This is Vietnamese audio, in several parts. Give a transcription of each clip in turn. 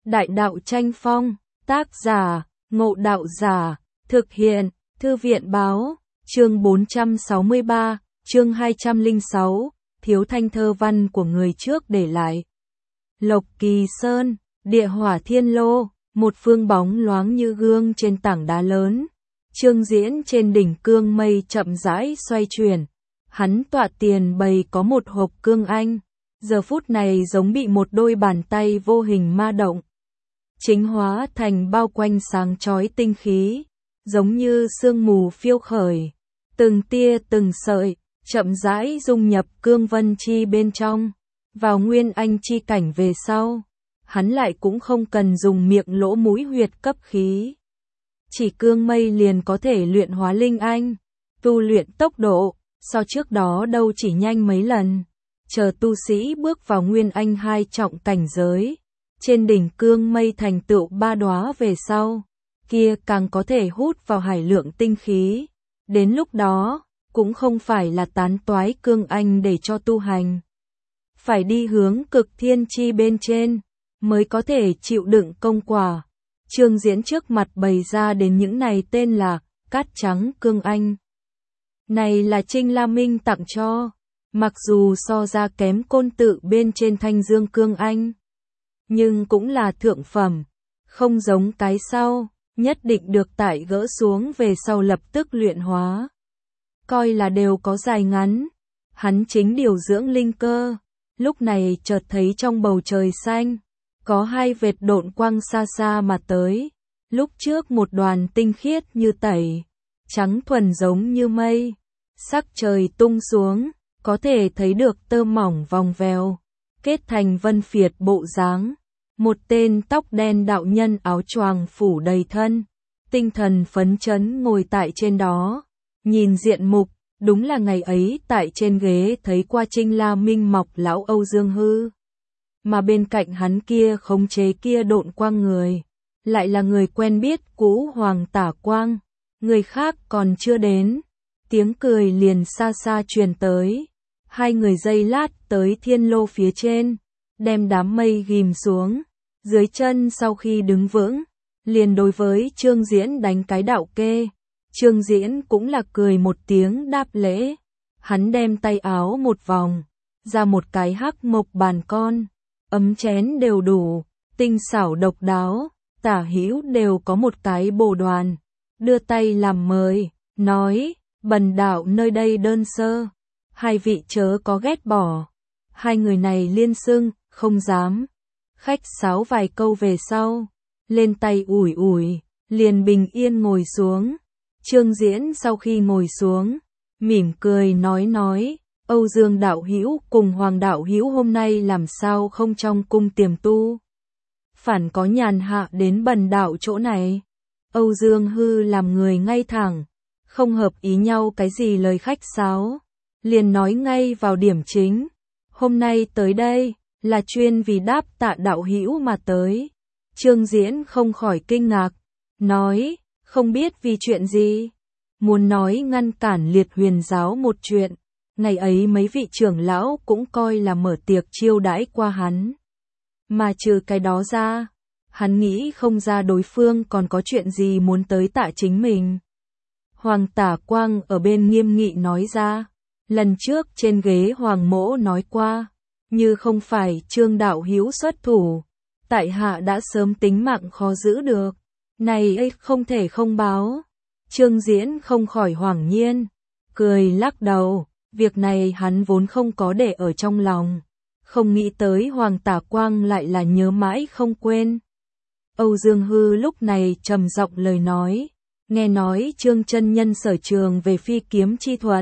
Đại đạo tranh phong, tác giả, Ngộ Đạo Giả, thực hiện, Thư viện báo, chương 463, chương 206, thiếu thanh thơ văn của người trước để lại. Lộc Kỳ Sơn, địa hỏa thiên lô, một phương bóng loáng như gương trên tảng đá lớn. Trương Diễn trên đỉnh cương mây chậm rãi xoay chuyển. Hắn tọa tiền bày có một hộp cương anh, giờ phút này giống bị một đôi bàn tay vô hình ma động. Chính hóa thành bao quanh sáng chói tinh khí, giống như sương mù phiêu khởi, từng tia từng sợi, chậm rãi dung nhập cương vân chi bên trong, vào nguyên anh chi cảnh về sau. Hắn lại cũng không cần dùng miệng lỗ mũi huyệt cấp khí. Chỉ cương mây liền có thể luyện hóa linh anh, tu luyện tốc độ, so trước đó đâu chỉ nhanh mấy lần. Chờ tu sĩ bước vào nguyên anh 2 trọng cảnh giới, trên đỉnh cương mây thành tựu 3 đóa về sau, kia càng có thể hút vào hải lượng tinh khí. Đến lúc đó, cũng không phải là tán toái cương anh để cho tu hành. Phải đi hướng cực thiên chi bên trên, mới có thể chịu đựng công quả. Trương Diễn trước mặt bày ra đến những này tên là cát trắng cương anh. Này là Trinh La Minh tặng cho, mặc dù so ra kém côn tự bên trên thanh dương cương anh, nhưng cũng là thượng phẩm, không giống cái sau, nhất định được tải gỡ xuống về sau lập tức luyện hóa. Coi là đều có dài ngắn, hắn chính điều dưỡng linh cơ, lúc này chợt thấy trong bầu trời xanh, có 2 vệt độn quang xa xa mà tới. Lúc trước một đoàn tinh khiết như tẩy, trắng thuần giống như mây, sắc trời tung xuống, có thể thấy được tơ mỏng vòng vèo, kết thành vân phiệt bộ dáng. Một tên tóc đen đạo nhân áo choàng phủ đầy thân, tinh thần phấn chấn ngồi tại trên đó, nhìn diện mục, đúng là ngày ấy tại trên ghế thấy qua Trinh La Minh mọc lão Âu Dương Hư. Mà bên cạnh hắn kia khống chế kia độn quang người, lại là người quen biết cũ Hoàng Tả Quang, người khác còn chưa đến. Tiếng cười liền xa xa truyền tới, 2 người giây lát tới thiên lô phía trên, đem đám mây ghim xuống, dưới chân sau khi đứng vững, liền đối với Trương Diễn đánh cái đạo kê. Trương Diễn cũng là cười một tiếng đáp lễ, hắn đem tay áo một vòng, ra một cái hắc mộc bàn con, ấm chén đều đủ, tinh xảo độc đáo, tả hữu đều có một cái bồ đoàn, đưa tay làm mời, nói, bần đạo nơi đây đơn sơ, 2 vị chớ có ghét bỏ. 2 người này liên xưng, không dám. Khách sáo vài câu về sau, lên tay ủi ủi, liền bình yên ngồi xuống. Trương Diễn sau khi ngồi xuống, mỉm cười nói, Âu Dương đạo hữu cùng Hoàng đạo hữu hôm nay làm sao không trong cung tiềm tu, phản có nhàn hạ đến bần đạo chỗ này. Âu Dương Hư làm người ngay thẳng, không hợp ý nhau cái gì lời khách sáo, liền nói ngay vào điểm chính. Hôm nay tới đây là chuyên vì đáp tạ đạo hữu mà tới. Trương Diễn không khỏi kinh ngạc, nói, không biết vì chuyện gì. Muốn nói ngăn cản Liệt Huyền giáo một chuyện, ngày ấy mấy vị trưởng lão cũng coi là mở tiệc chiêu đãi qua hắn. Mà trừ cái đó ra, hắn nghĩ không ra đối phương còn có chuyện gì muốn tới tạ chính mình. Hoàng Tả Quang ở bên nghiêm nghị nói ra, lần trước trên ghế Hoàng Mỗ nói qua, như không phải Trương đạo hữu xuất thủ, tại hạ đã sớm tính mạng khó giữ được, này ấy không thể không báo. Trương Diễn không khỏi hoảng nhiên, cười lắc đầu, việc này hắn vốn không có để ở trong lòng, không nghĩ tới Hoàng Tả Quang lại là nhớ mãi không quên. Âu Dương Hư lúc này trầm giọng lời nói, nghe nói Trương chân nhân sở trường về phi kiếm chi thuật.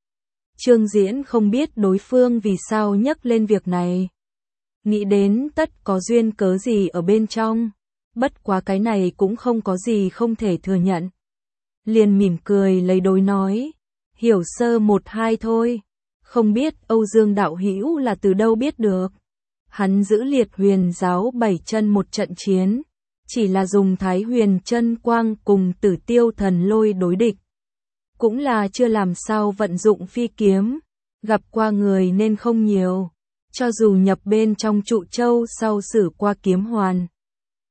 Trương Diễn không biết đối phương vì sao nhắc lên việc này, nghĩ đến tất có duyên cớ gì ở bên trong, bất quá cái này cũng không có gì không thể thừa nhận. Liền mỉm cười lấy đối nói, hiểu sơ 1-2 thôi, không biết Âu Dương đạo hữu là từ đâu biết được. Hắn giữ Liệt Huyền giáo 7 chân một trận chiến, chỉ là dùng Thái Huyền chân quang cùng Tử Tiêu thần lôi đối địch, cũng là chưa làm sao vận dụng phi kiếm, gặp qua người nên không nhiều, cho dù nhập bên trong trụ châu sau sử qua kiếm hoàn,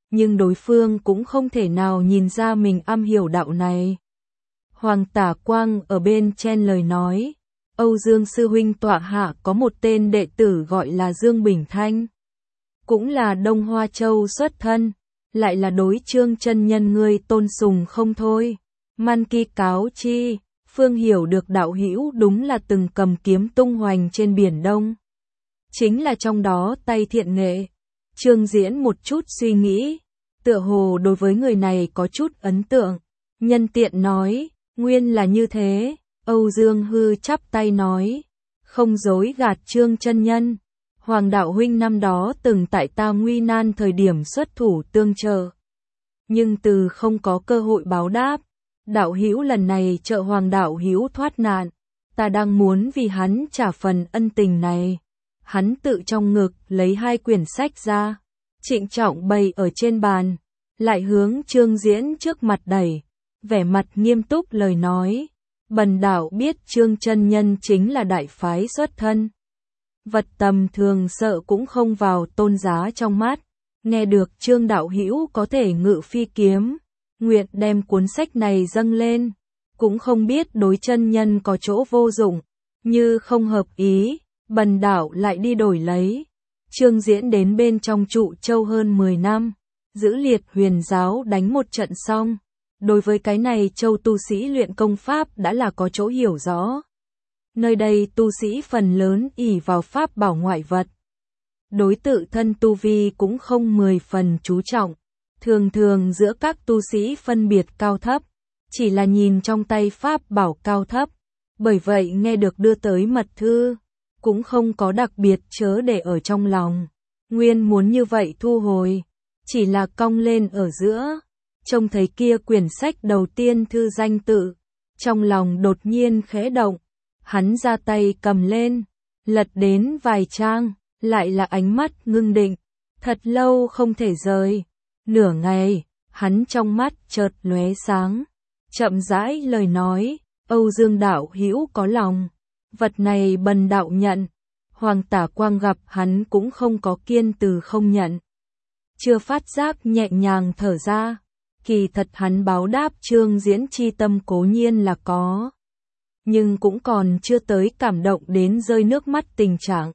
nhưng đối phương cũng không thể nào nhìn ra mình am hiểu đạo này. Hoàng Tả Quang ở bên chen lời nói, Âu Dương sư huynh tọa hạ có một tên đệ tử gọi là Dương Bình Thanh, cũng là Đông Hoa Châu xuất thân, lại là đối Trương chân nhân ngươi tôn sùng không thôi. Man Ki cáo chi, Phương hiểu được đạo hữu đúng là từng cầm kiếm tung hoành trên biển Đông, chính là trong đó tay thiện nghệ. Trương Diễn một chút suy nghĩ, tựa hồ đối với người này có chút ấn tượng, nhân tiện nói, nguyên là như thế. Âu Dương Hư chắp tay nói, không dối gạt Trương chân nhân, Hoàng đạo huynh năm đó từng tại ta nguy nan thời điểm xuất thủ tương trợ, nhưng từ không có cơ hội báo đáp. Đạo hữu lần này trợ Hoàng đạo hữu thoát nạn, ta đang muốn vì hắn trả phần ân tình này. Hắn tự trong ngực lấy 2 quyển sách ra, trịnh trọng bày ở trên bàn, lại hướng Trương Diễn trước mặt đẩy, vẻ mặt nghiêm túc lời nói, bần đạo biết Trương chân nhân chính là đại phái xuất thân, vật tầm thường sợ cũng không vào tôn giá trong mắt. Nghe được Trương đạo hữu có thể ngự phi kiếm, nguyện đem cuốn sách này dâng lên, cũng không biết đối chân nhân có chỗ vô dụng, như không hợp ý, bần đạo lại đi đổi lấy. Trương Diễn đến bên trong Trụ Châu hơn 10 năm, giữ Liệt Huyền giáo đánh một trận xong, đối với cái này châu tu sĩ luyện công pháp đã là có chỗ hiểu rõ. Nơi đây tu sĩ phần lớn ỷ vào pháp bảo ngoại vật, đối tự thân tu vi cũng không 10 phần chú trọng, thường thường giữa các tu sĩ phân biệt cao thấp, chỉ là nhìn trong tay pháp bảo cao thấp, bởi vậy nghe được đưa tới mật thư, cũng không có đặc biệt chớ để ở trong lòng, nguyên muốn như vậy thu hồi, chỉ là cong lên ở giữa, trông thấy kia quyển sách đầu tiên thư danh tự, trong lòng đột nhiên khẽ động, hắn ra tay cầm lên, lật đến vài trang, lại là ánh mắt ngưng định, thật lâu không thể rời, nửa ngày, hắn trong mắt chợt lóe sáng, chậm rãi lời nói, Âu Dương đạo hữu có lòng, vật này bần đạo nhận. Hoàng Tả Quang gặp hắn cũng không có kiên từ không nhận, chưa phát giác nhẹ nhàng thở ra, kỳ thật hắn báo đáp Trương Diễn chi tâm cố nhiên là có, nhưng cũng còn chưa tới cảm động đến rơi nước mắt tình trạng.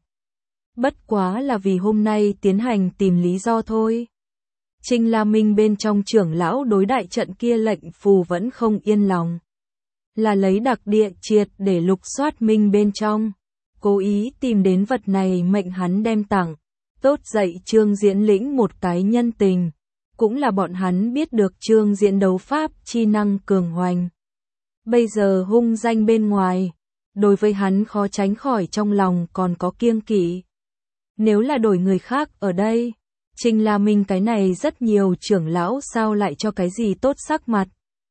Bất quá là vì hôm nay tiến hành tìm lý do thôi. Trinh La Minh bên trong trưởng lão đối đại trận kia lệnh phù vẫn không yên lòng, là lấy đặc địa triệt để lục soát Minh bên trong, cố ý tìm đến vật này mệnh hắn đem tặng, tốt dạy Trương Diễn lĩnh một cái nhân tình, cũng là bọn hắn biết được Trương Diễn đấu pháp chi năng cường hoành. Bây giờ hung danh bên ngoài, đối với hắn khó tránh khỏi trong lòng còn có kiêng kỵ. Nếu là đổi người khác ở đây, Trinh La Minh cái này rất nhiều trưởng lão sao lại cho cái gì tốt sắc mặt.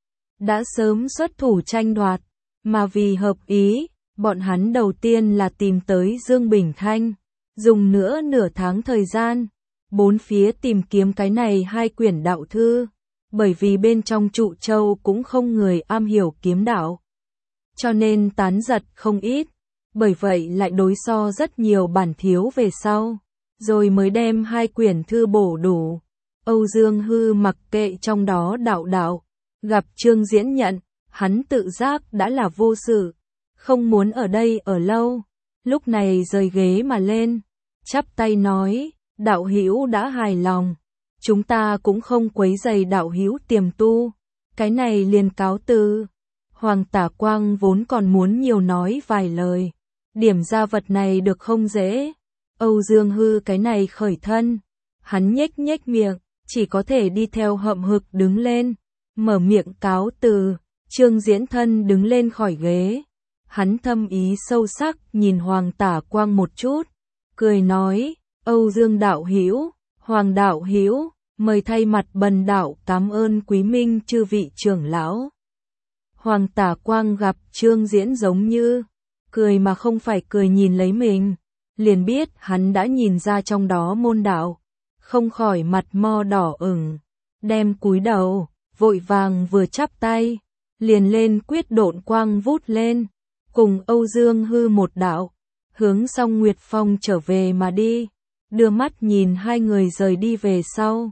Đã sớm xuất thủ tranh đoạt, mà vì hợp ý, bọn hắn đầu tiên là tìm tới Dương Bình Thanh, dùng nữa nửa tháng thời gian, bốn phía tìm kiếm cái này 2 quyển đạo thư, bởi vì bên trong Trụ Châu cũng không người am hiểu kiếm đạo, cho nên tán giật không ít, bởi vậy lại đối so rất nhiều bản thiếu về sau, rồi mới đem 2 quyển thư bổ đủ. Âu Dương Hư mặc kệ trong đó đạo, gặp Trương Diễn nhận, hắn tự giác đã là vô sự, không muốn ở đây ở lâu, lúc này rời ghế mà lên, chắp tay nói, đạo hữu đã hài lòng, chúng ta cũng không quấy rầy đạo hữu tiềm tu, cái này liền cáo từ. Hoàng Tả Quang vốn còn muốn nhiều nói vài lời, điểm ra vật này được không dễ. Âu Dương Hư cái này khởi thân, hắn nhếch miệng, chỉ có thể đi theo hậm hực đứng lên, mở miệng cáo từ. Trương Diễn thân đứng lên khỏi ghế, hắn thâm ý sâu sắc nhìn Hoàng Tả Quang một chút, cười nói, Âu Dương đạo hữu, Hoàng đạo hữu, mời thay mặt bần đạo cảm ơn quý minh chư vị trưởng lão. Hoàng Tả Quang gặp Trương Diễn giống như cười mà không phải cười nhìn lấy mình, liền biết hắn đã nhìn ra trong đó môn đạo, không khỏi mặt mo đỏ ửng, đem cúi đầu, vội vàng vừa chắp tay, liền lên quyết độn quang vút lên, cùng Âu Dương Hư một đạo, hướng Song Nguyệt Phong trở về mà đi, đưa mắt nhìn 2 người rời đi về sau.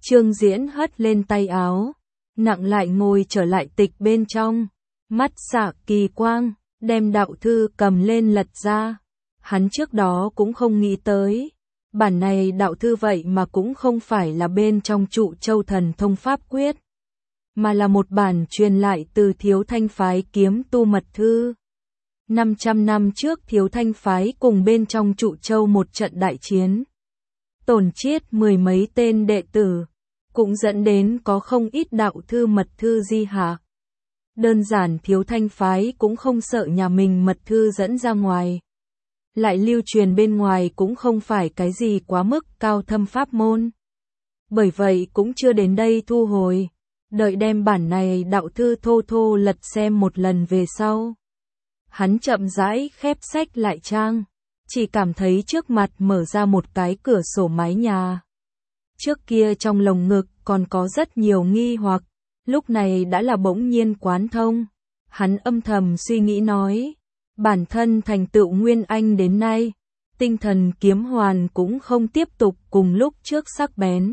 Trương Diễn hất lên tay áo, nặng lại ngồi trở lại tịch bên trong, mắt xạ kỳ quang, đem đạo thư cầm lên lật ra. Hắn trước đó cũng không nghĩ tới, bản này đạo thư vậy mà cũng không phải là bên trong Trụ Châu Thần Thông Pháp Quyết, mà là một bản truyền lại từ Thiếu Thanh phái kiếm tu mật thư. 500 năm trước Thiếu Thanh phái cùng bên trong Trụ Châu một trận đại chiến, tổn chết mười mấy tên đệ tử, cũng dẫn đến có không ít đạo thư mật thư di hạ. Đơn giản Thiếu Thanh phái cũng không sợ nhà mình mật thư dẫn ra ngoài, lại lưu truyền bên ngoài cũng không phải cái gì quá mức cao thâm pháp môn. Bởi vậy cũng chưa đến đây thu hồi, đợi đem bản này đạo thư thô thô lật xem một lần về sau. Hắn chậm rãi khép sách lại trang, chỉ cảm thấy trước mặt mở ra một cái cửa sổ mái nhà. Trước kia trong lồng ngực còn có rất nhiều nghi hoặc, lúc này đã là bỗng nhiên quán thông. Hắn âm thầm suy nghĩ nói, bản thân thành tựu Nguyên Anh đến nay, tinh thần kiếm hoàn cũng không tiếp tục cùng lúc trước sắc bén.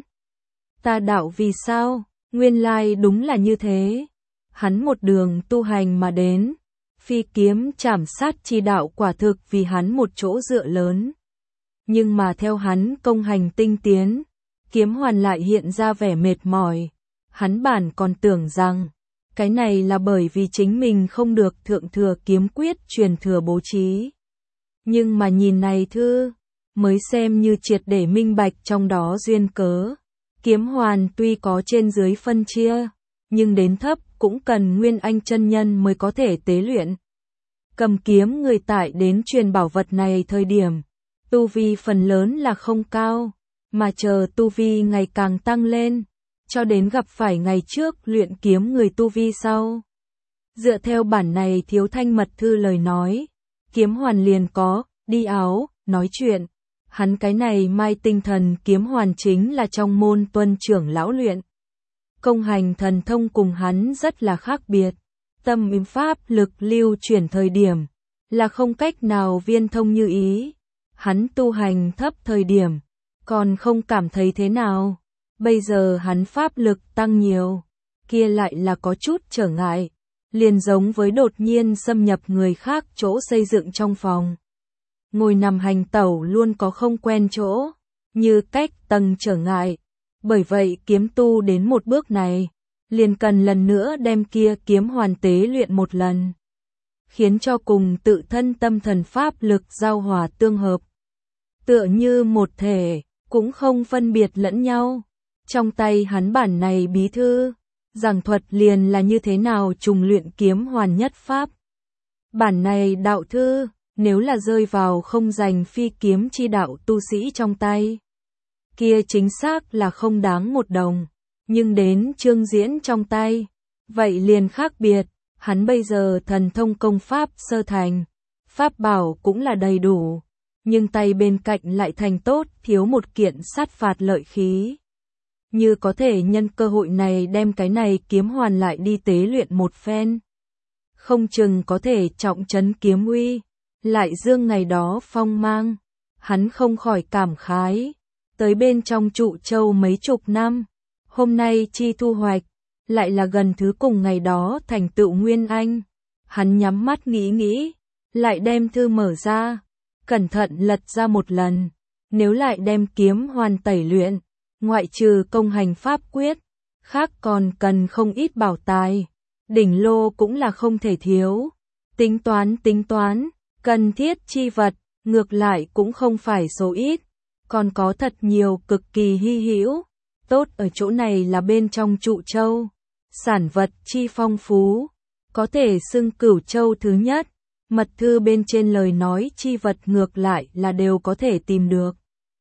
Ta đạo vì sao? Nguyên lai đúng là như thế. Hắn một đường tu hành mà đến, phi kiếm chảm sát chi đạo quả thực vì hắn một chỗ dựa lớn. Nhưng mà theo hắn công hành tinh tiến, kiếm hoàn lại hiện ra vẻ mệt mỏi. Hắn bản còn tưởng rằng, cái này là bởi vì chính mình không được thượng thừa kiếm quyết truyền thừa bố trí. Nhưng mà nhìn này thư, mới xem như triệt để minh bạch trong đó duyên cớ. Kiếm hoàn tuy có trên dưới phân chia, nhưng đến thấp cũng cần Nguyên Anh chân nhân mới có thể tế luyện. Cầm kiếm người tại đến truyền bảo vật này thời điểm, tu vi phần lớn là không cao, mà chờ tu vi ngày càng tăng lên, cho đến gặp phải ngày trước luyện kiếm người tu vi sau. Dựa theo bản này Thiếu Thanh mật thư lời nói, kiếm hoàn liền có, đi áo, nói chuyện. Hắn cái này mai tinh thần kiếm hoàn chính là trong môn tuân trưởng lão luyện. Công hành thần thông cùng hắn rất là khác biệt. Tâm im pháp lực lưu chuyển thời điểm, là không cách nào viên thông như ý. Hắn tu hành thấp thời điểm, còn không cảm thấy thế nào. Bây giờ hắn pháp lực tăng nhiều, kia lại là có chút trở ngại. Liền giống với đột nhiên xâm nhập người khác chỗ xây dựng trong phòng. Ngồi nằm hành tẩu luôn có không quen chỗ, như cách tầng trở ngại. Bởi vậy kiếm tu đến một bước này, liền cần lần nữa đem kia kiếm hoàn tế luyện một lần. Khiến cho cùng tự thân tâm thần pháp lực giao hòa tương hợp. Tựa như một thể, cũng không phân biệt lẫn nhau. Trong tay hắn bản này bí thư, giảng thuật liền là như thế nào trùng luyện kiếm hoàn nhất pháp. Bản này đạo thư, nếu là rơi vào không dành phi kiếm chi đạo tu sĩ trong tay, kia chính xác là không đáng một đồng, nhưng đến Trương Diễn trong tay, vậy liền khác biệt. Hắn bây giờ thần thông công pháp sơ thành, pháp bảo cũng là đầy đủ, nhưng tay bên cạnh lại thành tốt thiếu một kiện sát phạt lợi khí. Như có thể nhân cơ hội này đem cái này kiếm hoàn lại đi tế luyện một phen, không chừng có thể trọng trấn kiếm uy, lại dương ngày đó phong mang. Hắn không khỏi cảm khái, tới bên trong Trụ Châu mấy chục năm, hôm nay chi thu hoạch, lại là gần thứ cùng ngày đó thành tựu Nguyên Anh. Hắn nhắm mắt nghĩ, lại đem thư mở ra, cẩn thận lật ra một lần. Nếu lại đem kiếm hoàn tẩy luyện, ngoại trừ công hành pháp quyết, khác còn cần không ít bảo tài. Đỉnh lô cũng là không thể thiếu. Tính toán, cần thiết chi vật, ngược lại cũng không phải số ít. Còn có thật nhiều cực kỳ hy hữu. Tốt ở chỗ này là bên trong Trụ Châu, sản vật chi phong phú, có thể xưng Cửu Châu thứ nhất. Mật thư bên trên lời nói chi vật ngược lại là đều có thể tìm được.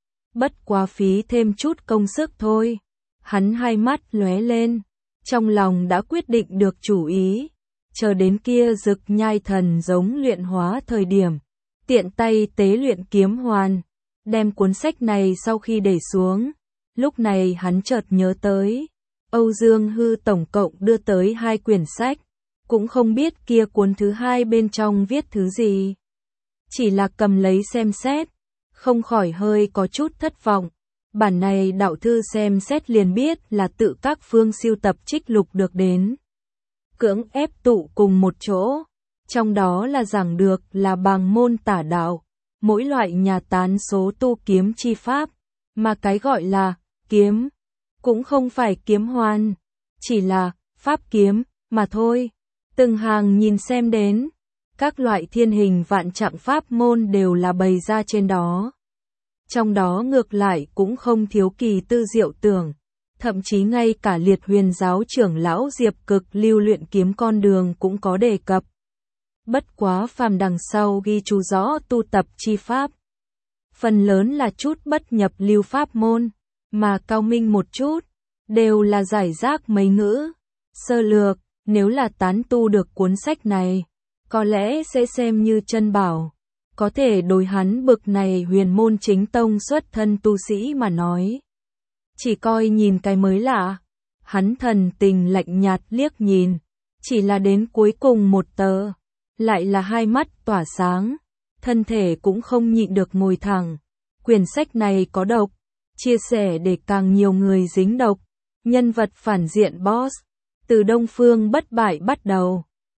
Bất quá phí thêm chút công sức thôi. Hắn hai mắt lóe lên, trong lòng đã quyết định được chủ ý. Chờ đến kia Dực Nhai thần giống luyện hóa thời điểm, tiện tay tế luyện kiếm hoàn, đem cuốn sách này sau khi để xuống. Lúc này hắn chợt nhớ tới, Âu Dương Hư tổng cộng đưa tới 2 quyển sách, cũng không biết kia cuốn thứ 2 bên trong viết thứ gì. Chỉ là cầm lấy xem xét, không khỏi hơi có chút thất vọng. Bản này đạo thư xem xét liền biết là tự các phương siêu tập trích lục được đến. Cưỡng ép tụ cùng một chỗ. Trong đó là giảng được là bàng môn tả đạo. Mỗi loại nhà tán số tu kiếm chi pháp. Mà cái gọi là kiếm cũng không phải kiếm hoàn. Chỉ là pháp kiếm mà thôi. Từng hàng nhìn xem đến. Các loại thiên hình vạn trạng pháp môn đều là bày ra trên đó. Trong đó ngược lại cũng không thiếu kỳ tư diệu tưởng. Thậm chí ngay cả Liệt Huyền giáo trưởng lão Diệp Cực lưu luyện kiếm con đường cũng có đề cập. Bất quá phàm đằng sau ghi chú rõ tu tập chi pháp. Phần lớn là chút bất nhập lưu pháp môn, mà cao minh một chút, đều là giải rác mấy ngữ. Sơ lược, nếu là tán tu được cuốn sách này, có lẽ sẽ xem như chân bảo. Có thể đối hắn bực này huyền môn chính tông xuất thân tu sĩ mà nói. Chỉ coi nhìn cái mới lạ. Hắn thần tình lạnh nhạt liếc nhìn. Chỉ là đến cuối cùng một tờ. Lại là hai mắt tỏa sáng. Thân thể cũng không nhịn được ngồi thẳng. Quyển sách này có độc. Chia sẻ để càng nhiều người dính độc. Nhân vật phản diện boss. Từ Đông Phương bất bại bắt đầu.